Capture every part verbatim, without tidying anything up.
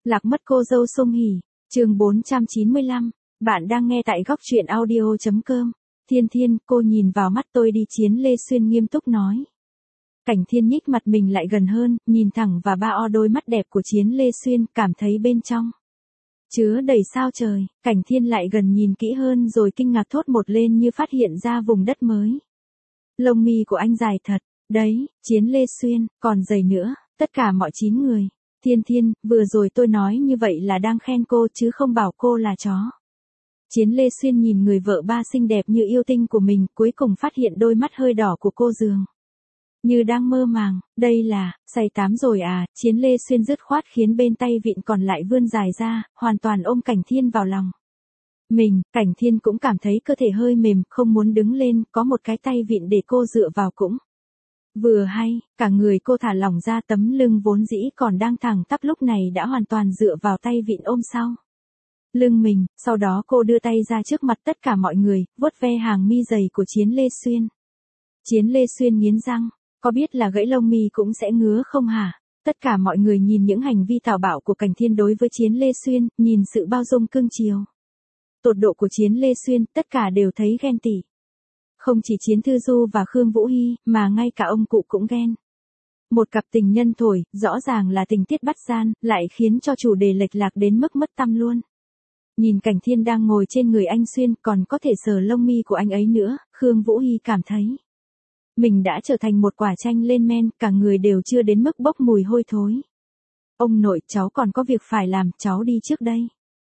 Lạc mất cô dâu Song Hỷ, chương bốn trăm chín mươi lăm, bạn đang nghe tại góc truyện audio chấm com. Thiên Thiên, cô nhìn vào mắt tôi đi, Chiến Lê Xuyên nghiêm túc nói. Cảnh Thiên nhích mặt mình lại gần hơn, nhìn thẳng vào ba o đôi mắt đẹp của Chiến Lê Xuyên, cảm thấy bên trong chứa đầy sao trời. Cảnh Thiên lại gần nhìn kỹ hơn rồi kinh ngạc thốt một lên như phát hiện ra vùng đất mới. Lông mi của anh dài thật, đấy, Chiến Lê Xuyên, còn dày nữa, tất cả mọi chín người. Thiên Thiên, vừa rồi tôi nói như vậy là đang khen cô chứ không bảo cô là chó. Chiến Lê Xuyên nhìn người vợ ba xinh đẹp như yêu tinh của mình, cuối cùng phát hiện đôi mắt hơi đỏ của cô dường như đang mơ màng. Đây là, say tám rồi à? Chiến Lê Xuyên dứt khoát khiến bên tay vịn còn lại vươn dài ra, hoàn toàn ôm Cảnh Thiên vào lòng mình. Cảnh Thiên cũng cảm thấy cơ thể hơi mềm, không muốn đứng lên, có một cái tay vịn để cô dựa vào cũng vừa hay. Cả người cô thả lỏng ra, tấm lưng vốn dĩ còn đang thẳng tắp lúc này đã hoàn toàn dựa vào tay vịn ôm sau lưng mình. Sau đó cô đưa tay ra trước mặt tất cả mọi người, vuốt ve hàng mi dày của Chiến Lê Xuyên. Chiến Lê Xuyên nghiến răng, có biết là gãy lông mi cũng sẽ ngứa không hả? Tất cả mọi người nhìn những hành vi tào bạo của Cảnh Thiên đối với Chiến Lê Xuyên, nhìn sự bao dung cưng chiều tột độ của Chiến Lê Xuyên, tất cả đều thấy ghen tị. Không chỉ Chiến Thư Du và Khương Vũ Hy, mà ngay cả ông cụ cũng ghen. Một cặp tình nhân thổi, rõ ràng là tình tiết bắt gian, lại khiến cho chủ đề lệch lạc đến mức mất tăm luôn. Nhìn Cảnh Thiên đang ngồi trên người anh Xuyên, còn có thể sờ lông mi của anh ấy nữa, Khương Vũ Hy cảm thấy mình đã trở thành một quả chanh lên men, cả người đều chưa đến mức bốc mùi hôi thối. Ông nội, cháu còn có việc phải làm, cháu đi trước đây.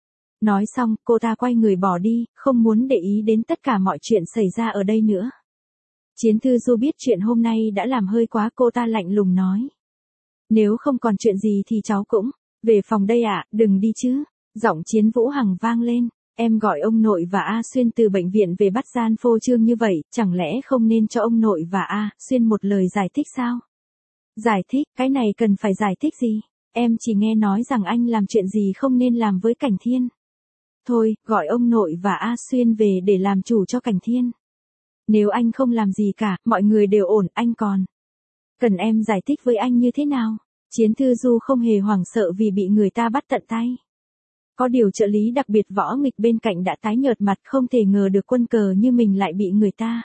Nói xong, cô ta quay người bỏ đi, không muốn để ý đến tất cả mọi chuyện xảy ra ở đây nữa. Chiến Thư Du biết chuyện hôm nay đã làm hơi quá, cô ta lạnh lùng nói. Nếu không còn chuyện gì thì cháu cũng về phòng đây ạ, à, đừng đi chứ. Giọng Chiến Vũ Hằng vang lên. Em gọi ông nội và A Xuyên từ bệnh viện về bắt gian phô trương như vậy, chẳng lẽ không nên cho ông nội và A Xuyên một lời giải thích sao? Giải thích, cái này cần phải giải thích gì? Em chỉ nghe nói rằng anh làm chuyện gì không nên làm với Cảnh Thiên. Thôi, gọi ông nội và A Xuyên về để làm chủ cho Cảnh Thiên. Nếu anh không làm gì cả, mọi người đều ổn, anh còn cần em giải thích với anh như thế nào? Chiến Thư Du không hề hoảng sợ vì bị người ta bắt tận tay. Có điều trợ lý đặc biệt Võ Nghịch bên cạnh đã tái nhợt mặt, không thể ngờ được quân cờ như mình lại bị người ta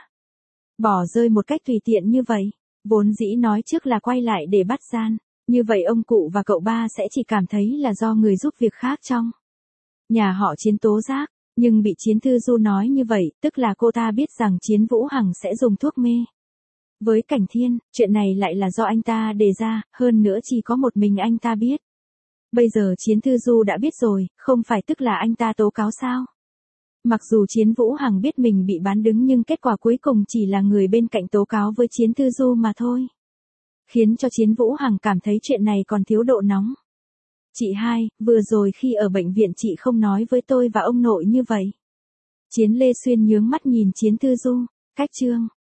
bỏ rơi một cách tùy tiện như vậy. Vốn dĩ nói trước là quay lại để bắt gian, như vậy ông cụ và cậu ba sẽ chỉ cảm thấy là do người giúp việc khác trong nhà họ Chiến tố giác, nhưng bị Chiến Thư Du nói như vậy, tức là cô ta biết rằng Chiến Vũ Hằng sẽ dùng thuốc mê với Cảnh Thiên, chuyện này lại là do anh ta đề ra, hơn nữa chỉ có một mình anh ta biết. Bây giờ Chiến Thư Du đã biết rồi, không phải tức là anh ta tố cáo sao? Mặc dù Chiến Vũ Hằng biết mình bị bán đứng nhưng kết quả cuối cùng chỉ là người bên cạnh tố cáo với Chiến Thư Du mà thôi. Khiến cho Chiến Vũ Hằng cảm thấy chuyện này còn thiếu độ nóng. Chị hai, vừa rồi khi ở bệnh viện chị không nói với tôi và ông nội như vậy. Chiến Lê Xuyên nhướng mắt nhìn Chiến Thư Du, cách chương.